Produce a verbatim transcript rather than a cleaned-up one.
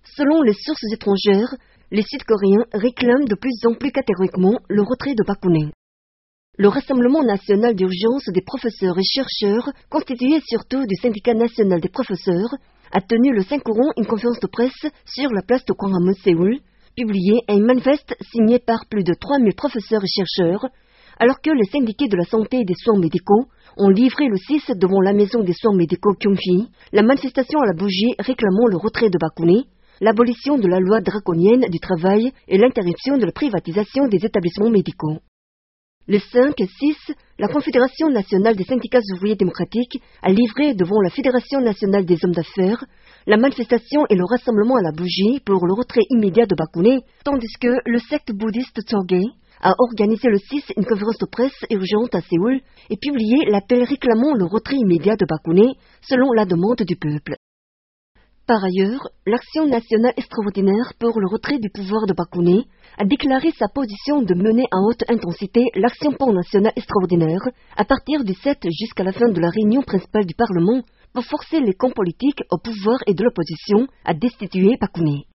Selon les sources étrangères, les Sud-Coréens réclament de plus en plus catégoriquement le retrait de Park Geun-hye. Le Rassemblement national d'urgence des professeurs et chercheurs, constitué surtout du syndicat national des professeurs, a tenu le cinq courant une conférence de presse sur la place de Gwanghwamun, Séoul, publié un manifeste signé par plus de trois mille professeurs et chercheurs, alors que les syndiqués de la santé et des soins médicaux ont livré le six devant la maison des soins médicaux Kyunghi la manifestation à la bougie réclamant le retrait de Park Geun-hye, l'abolition de la loi draconienne du travail et l'interruption de la privatisation des établissements médicaux. Le cinq et six, la Confédération nationale des syndicats ouvriers démocratiques a livré devant la Fédération nationale des hommes d'affaires la manifestation et le rassemblement à la bougie pour le retrait immédiat de Park Geun-hye, tandis que le secte bouddhiste Choge a organisé le six une conférence de presse urgente à Séoul et publié l'appel réclamant le retrait immédiat de Park Geun-hye selon la demande du peuple. Par ailleurs, l'Action nationale extraordinaire pour le retrait du pouvoir de Park Geun-hye a déclaré sa position de mener à haute intensité l'action pan-nationale extraordinaire à partir du sept jusqu'à la fin de la réunion principale du Parlement pour forcer les camps politiques au pouvoir et de l'opposition à destituer Park Geun-hye.